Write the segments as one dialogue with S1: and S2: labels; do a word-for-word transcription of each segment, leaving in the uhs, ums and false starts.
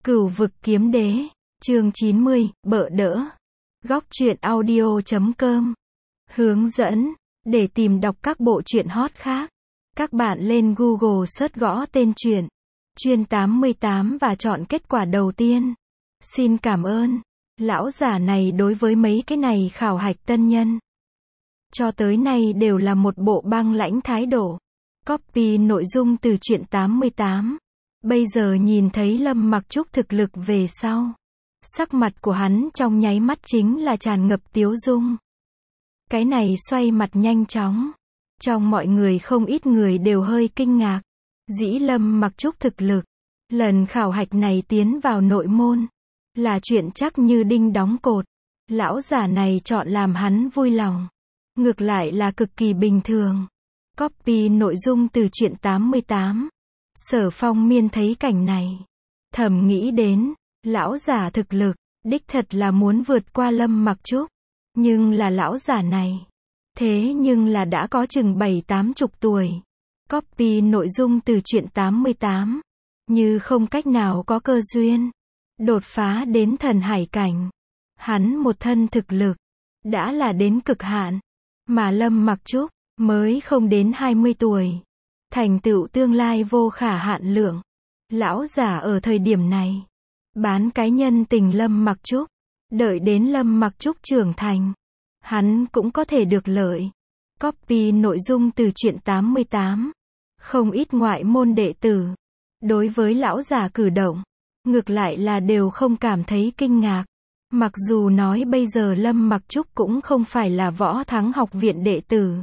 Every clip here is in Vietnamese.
S1: Cửu vực kiếm đế, chương chín mươi, bợ đỡ. Góc truyện audio chấm com. Hướng dẫn, để tìm đọc các bộ truyện hot khác. Các bạn lên Google search gõ tên truyện, Chuyên tám mươi tám và chọn kết quả đầu tiên. Xin cảm ơn. Lão giả này đối với mấy cái này khảo hạch tân nhân, cho tới nay đều là một bộ băng lãnh thái độ. Copy nội dung từ truyện tám mươi tám. Bây giờ nhìn thấy Lâm Mặc Trúc thực lực về sau, sắc mặt của hắn trong nháy mắt chính là tràn ngập tiếu dung. Cái này xoay mặt nhanh chóng. Trong mọi người không ít người đều hơi kinh ngạc. Dĩ Lâm Mặc Trúc thực lực, lần khảo hạch này tiến vào nội môn, là chuyện chắc như đinh đóng cột. Lão giả này chọn làm hắn vui lòng, ngược lại là cực kỳ bình thường. Copy nội dung từ truyện tám mươi tám. Sở Phong Miên thấy cảnh này, thầm nghĩ đến, lão giả thực lực, đích thật là muốn vượt qua Lâm Mặc Trúc. Nhưng là lão giả này, thế nhưng là đã có chừng bảy tám chục tuổi. Copy nội dung từ truyện tám mươi tám. Như không cách nào có cơ duyên đột phá đến thần hải cảnh. Hắn một thân thực lực đã là đến cực hạn, mà Lâm Mặc Trúc mới không đến hai mươi tuổi, thành tựu tương lai vô khả hạn lượng. Lão giả ở thời điểm này bán cái nhân tình Lâm Mặc Trúc, đợi đến Lâm Mặc Trúc trưởng thành, hắn cũng có thể được lợi. Copy nội dung từ truyện tám mươi tám. Không ít ngoại môn đệ tử đối với lão giả cử động, ngược lại là đều không cảm thấy kinh ngạc. Mặc dù nói bây giờ Lâm Mặc Trúc cũng không phải là Võ Thắng học viện đệ tử,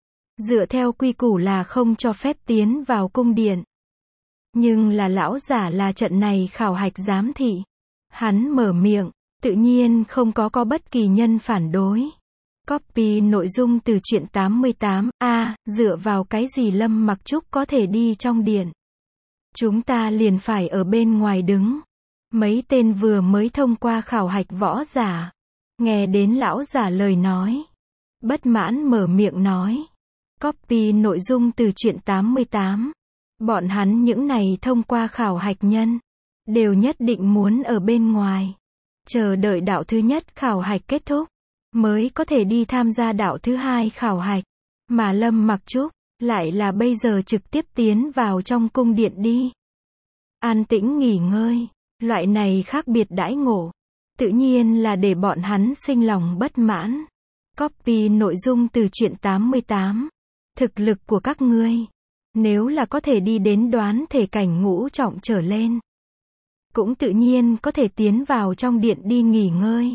S1: dựa theo quy củ là không cho phép tiến vào cung điện. Nhưng là lão giả là trận này khảo hạch giám thị, hắn mở miệng, tự nhiên không có có bất kỳ nhân phản đối. Copy nội dung từ truyện tám mươi tám. A, à, dựa vào cái gì Lâm Mặc Trúc có thể đi trong điện? Chúng ta liền phải ở bên ngoài đứng. Mấy tên vừa mới thông qua khảo hạch võ giả, nghe đến lão giả lời nói, bất mãn mở miệng nói. Copy nội dung từ truyện tám mươi tám. Bọn hắn những này thông qua khảo hạch nhân, đều nhất định muốn ở bên ngoài, chờ đợi đạo thứ nhất khảo hạch kết thúc, mới có thể đi tham gia đạo thứ hai khảo hạch. Mà Lâm Mặc Trúc lại là bây giờ trực tiếp tiến vào trong cung điện đi, an tĩnh nghỉ ngơi. Loại này khác biệt đãi ngộ, tự nhiên là để bọn hắn sinh lòng bất mãn. Copy nội dung từ truyện tám mươi tám. Thực lực của các ngươi, nếu là có thể đi đến đoán thể cảnh ngũ trọng trở lên, cũng tự nhiên có thể tiến vào trong điện đi nghỉ ngơi.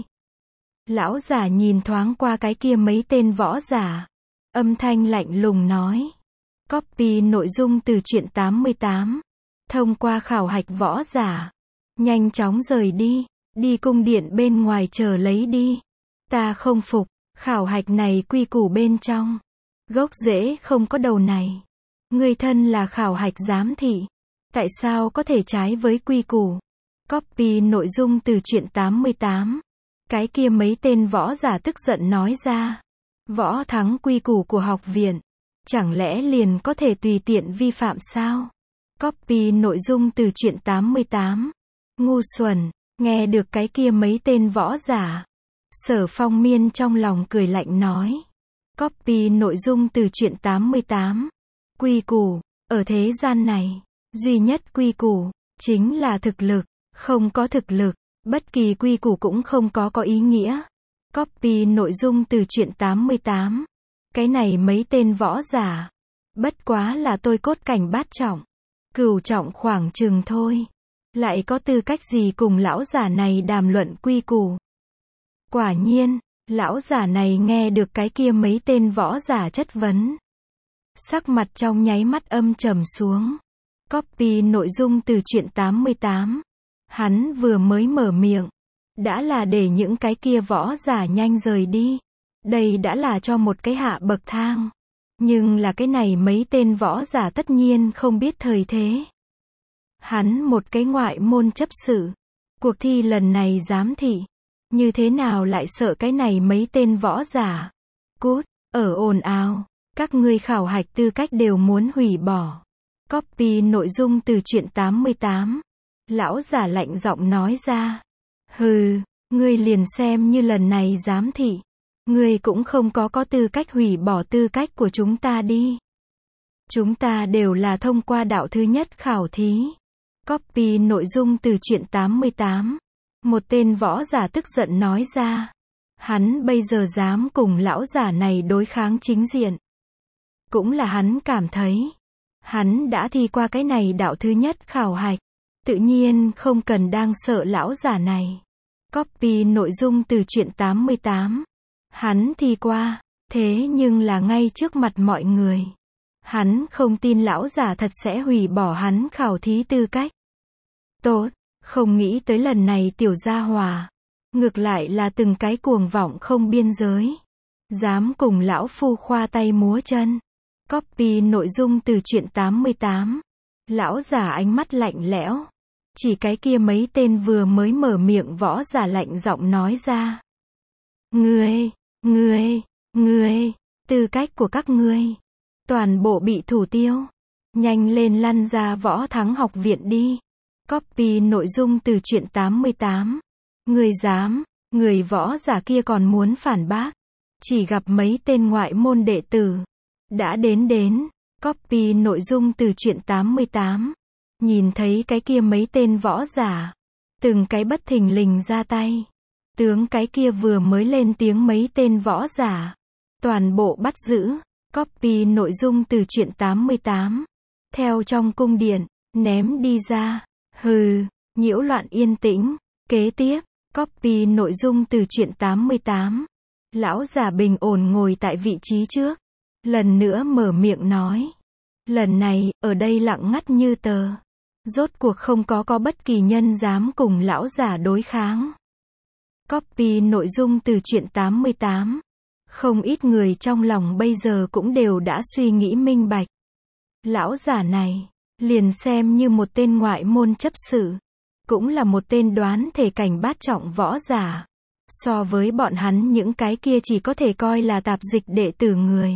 S1: Lão giả nhìn thoáng qua cái kia mấy tên võ giả, âm thanh lạnh lùng nói. Copy nội dung từ truyện tám mươi tám. Thông qua khảo hạch võ giả, nhanh chóng rời đi, đi cung điện bên ngoài chờ lấy đi. Ta không phục, khảo hạch này quy củ bên trong, gốc rễ không có đầu này. Người thân là khảo hạch giám thị, tại sao có thể trái với quy củ? Copy nội dung từ truyện tám mươi tám. Cái kia mấy tên võ giả tức giận nói ra. Võ Thắng quy củ của học viện, chẳng lẽ liền có thể tùy tiện vi phạm sao? Copy nội dung từ truyện tám mươi tám. Ngu xuẩn. Nghe được cái kia mấy tên võ giả, Sở Phong Miên trong lòng cười lạnh nói. Copy nội dung từ truyện tám mươi tám. Quy củ, ở thế gian này, duy nhất quy củ, chính là thực lực. Không có thực lực, bất kỳ quy củ cũng không có có ý nghĩa. Copy nội dung từ truyện tám mươi tám. Cái này mấy tên võ giả, bất quá là tôi cốt cảnh bát trọng, cửu trọng khoảng chừng thôi. Lại có tư cách gì cùng lão giả này đàm luận quy củ? Quả nhiên, lão giả này nghe được cái kia mấy tên võ giả chất vấn, sắc mặt trong nháy mắt âm trầm xuống. Copy nội dung từ truyện tám mươi tám. Hắn vừa mới mở miệng, đã là để những cái kia võ giả nhanh rời đi. Đây đã là cho một cái hạ bậc thang. Nhưng là cái này mấy tên võ giả tất nhiên không biết thời thế. Hắn một cái ngoại môn chấp sự, cuộc thi lần này giám thị, như thế nào lại sợ cái này mấy tên võ giả? Cút, ở ồn ào, các ngươi khảo hạch tư cách đều muốn hủy bỏ. Copy nội dung từ truyện tám mươi tám. Lão giả lạnh giọng nói ra. Hừ, ngươi liền xem như lần này giám thị. Ngươi cũng không có có tư cách hủy bỏ tư cách của chúng ta đi. Chúng ta đều là thông qua đạo thứ nhất khảo thí. Copy nội dung từ truyện tám mươi tám. Một tên võ giả tức giận nói ra. Hắn bây giờ dám cùng lão giả này đối kháng chính diện. Cũng là hắn cảm thấy. Hắn đã thi qua cái này đạo thứ nhất khảo hạch. Tự nhiên không cần đang sợ lão giả này. Copy nội dung từ truyện tám mươi tám. Hắn thi qua. Thế nhưng là ngay trước mặt mọi người. Hắn không tin lão giả thật sẽ hủy bỏ hắn khảo thí tư cách. Tốt, không nghĩ tới lần này tiểu gia hỏa. Ngược lại là từng cái cuồng vọng không biên giới. Dám cùng lão phu khoa tay múa chân. Copy nội dung từ truyện tám mươi tám. Lão giả ánh mắt lạnh lẽo. Chỉ cái kia mấy tên vừa mới mở miệng võ giả lạnh giọng nói ra. Ngươi, ngươi, ngươi, tư cách của các ngươi. Toàn bộ bị thủ tiêu. Nhanh lên lăn ra võ thắng học viện đi. Copy nội dung từ truyện tám mươi tám. Người dám, người võ giả kia còn muốn phản bác. Chỉ gặp mấy tên ngoại môn đệ tử. Đã đến đến. Copy nội dung từ truyện tám mươi tám. Nhìn thấy cái kia mấy tên võ giả. Từng cái bất thình lình ra tay. Tướng cái kia vừa mới lên tiếng mấy tên võ giả. Toàn bộ bắt giữ. Copy nội dung từ truyện tám mươi tám. Theo trong cung điện, ném đi ra. Hừ, nhiễu loạn yên tĩnh. Kế tiếp, copy nội dung từ truyện tám mươi tám. Lão giả bình ổn ngồi tại vị trí trước. Lần nữa mở miệng nói. Lần này, ở đây lặng ngắt như tờ. Rốt cuộc không có có bất kỳ nhân dám cùng lão giả đối kháng. Copy nội dung từ truyện tám mươi tám. Không ít người trong lòng bây giờ cũng đều đã suy nghĩ minh bạch. Lão giả này, liền xem như một tên ngoại môn chấp sự. Cũng là một tên đoán thể cảnh bát trọng võ giả. So với bọn hắn những cái kia chỉ có thể coi là tạp dịch đệ tử người.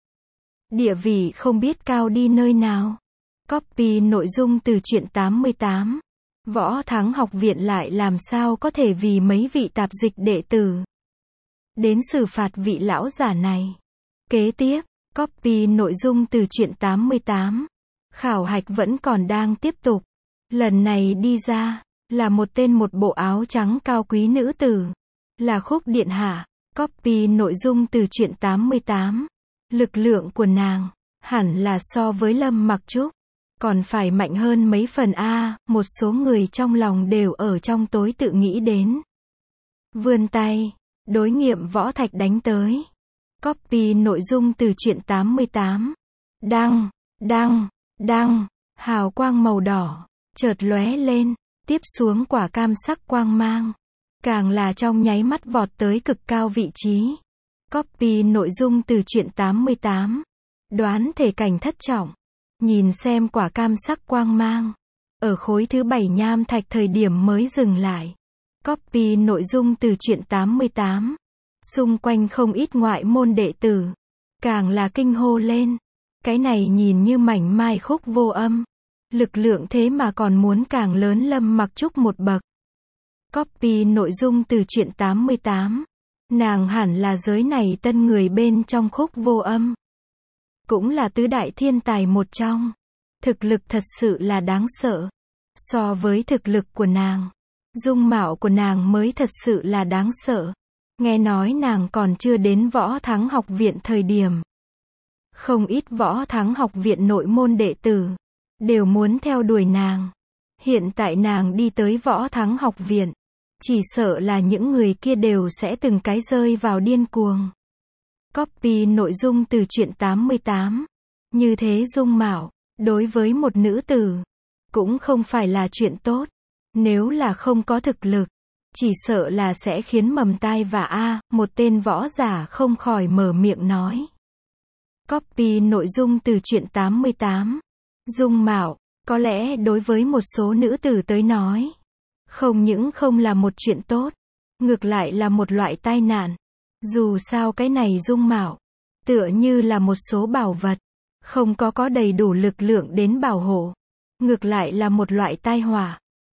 S1: Địa vị không biết cao đi nơi nào. Copy nội dung từ truyện tám mươi tám. Võ thắng học viện lại làm sao có thể vì mấy vị tạp dịch đệ tử. Đến xử phạt vị lão giả này. Kế tiếp, copy nội dung từ truyện tám mươi tám. Khảo hạch vẫn còn đang tiếp tục. Lần này đi ra, là một tên một bộ áo trắng cao quý nữ tử. Là Khúc điện hạ. Copy nội dung từ truyện tám mươi tám. Lực lượng của nàng, hẳn là so với Lâm Mặc Trúc. Còn phải mạnh hơn mấy phần a, một số người trong lòng đều ở trong tối tự nghĩ đến. Vươn tay, đối nghiệm võ thạch đánh tới. Copy nội dung từ truyện tám mươi tám. Đăng, đăng, đăng, hào quang màu đỏ, chợt lóe lên, tiếp xuống quả cam sắc quang mang. Càng là trong nháy mắt vọt tới cực cao vị trí. Copy nội dung từ truyện tám mươi tám. Đoán thể cảnh thất trọng. Nhìn xem quả cam sắc quang mang. Ở khối thứ bảy nham thạch thời điểm mới dừng lại. Copy nội dung từ truyện tám mươi tám. Xung quanh không ít ngoại môn đệ tử. Càng là kinh hô lên. Cái này nhìn như mảnh mai khúc vô âm. Lực lượng thế mà còn muốn càng lớn Lâm Mặc Trúc một bậc. Copy nội dung từ truyện tám mươi tám. Nàng hẳn là giới này tân người bên trong khúc vô âm. Cũng là tứ đại thiên tài một trong. Thực lực thật sự là đáng sợ. So với thực lực của nàng, dung mạo của nàng mới thật sự là đáng sợ. Nghe nói nàng còn chưa đến võ thắng học viện thời điểm. Không ít võ thắng học viện nội môn đệ tử đều muốn theo đuổi nàng. Hiện tại nàng đi tới võ thắng học viện. Chỉ sợ là những người kia đều sẽ từng cái rơi vào điên cuồng. Copy nội dung từ truyện tám mươi tám. Như thế dung mạo, đối với một nữ tử, cũng không phải là chuyện tốt. Nếu là không có thực lực, chỉ sợ là sẽ khiến mầm tai và a, một tên võ giả không khỏi mở miệng nói. Copy nội dung từ truyện tám mươi tám. Dung mạo, có lẽ đối với một số nữ tử tới nói, không những không là một chuyện tốt, ngược lại là một loại tai nạn. Dù sao cái này dung mạo, tựa như là một số bảo vật, không có có đầy đủ lực lượng đến bảo hộ. Ngược lại là một loại tai họa.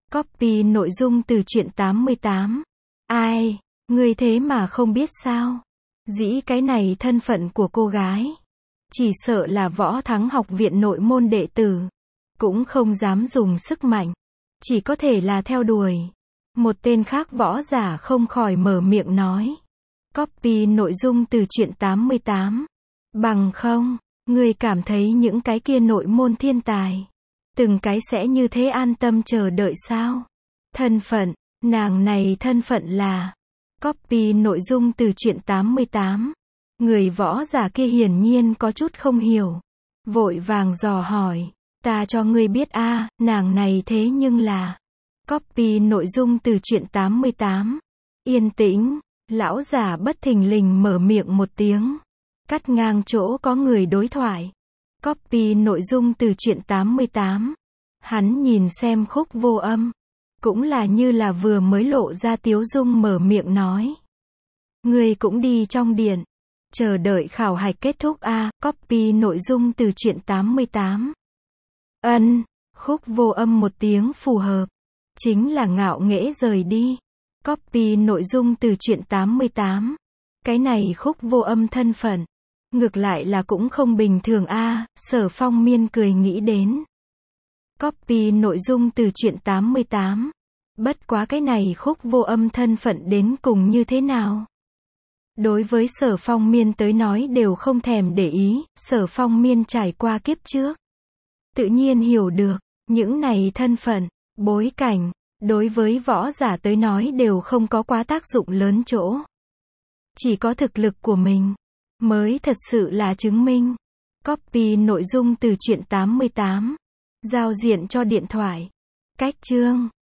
S1: Copy nội dung từ truyện tám mươi tám. Ai, ngươi thế mà không biết sao? Dĩ cái này thân phận của cô gái. Chỉ sợ là Võ Thắng học viện nội môn đệ tử. Cũng không dám dùng sức mạnh. Chỉ có thể là theo đuổi. Một tên khác võ giả không khỏi mở miệng nói. Copy nội dung từ truyện tám mươi tám. Bằng không, ngươi cảm thấy những cái kia nội môn thiên tài. Từng cái sẽ như thế an tâm chờ đợi sao? Thân phận, nàng này thân phận là. Copy nội dung từ truyện tám mươi tám. Người võ giả kia hiển nhiên có chút không hiểu. Vội vàng dò hỏi. Ta cho ngươi biết a, nàng này thế nhưng là. Copy nội dung từ truyện tám mươi tám. Yên tĩnh, lão giả bất thình lình mở miệng một tiếng. Cắt ngang chỗ có người đối thoại. Copy nội dung từ truyện tám mươi tám. Hắn nhìn xem Khúc Vô Âm. Cũng là như là vừa mới lộ ra tiếu dung mở miệng nói. Ngươi cũng đi trong điện. Chờ đợi khảo hạch kết thúc a. Copy nội dung từ truyện tám mươi tám. Ân, Khúc Vô Âm một tiếng phù hợp. Chính là ngạo nghễ rời đi. Copy nội dung từ truyện tám mươi tám. Cái này Khúc Vô Âm thân phận. Ngược lại là cũng không bình thường a. Sở Phong Miên cười nghĩ đến. Copy nội dung từ truyện tám mươi tám. Bất quá cái này Khúc Vô Âm thân phận đến cùng như thế nào? Đối với Sở Phong Miên tới nói đều không thèm để ý. Sở Phong Miên trải qua kiếp trước. Tự nhiên hiểu được. Những này thân phận, bối cảnh, đối với võ giả tới nói đều không có quá tác dụng lớn chỗ. Chỉ có thực lực của mình mới thật sự là chứng minh. Copy nội dung từ truyện tám mươi tám. Giao diện cho điện thoại. Cách chương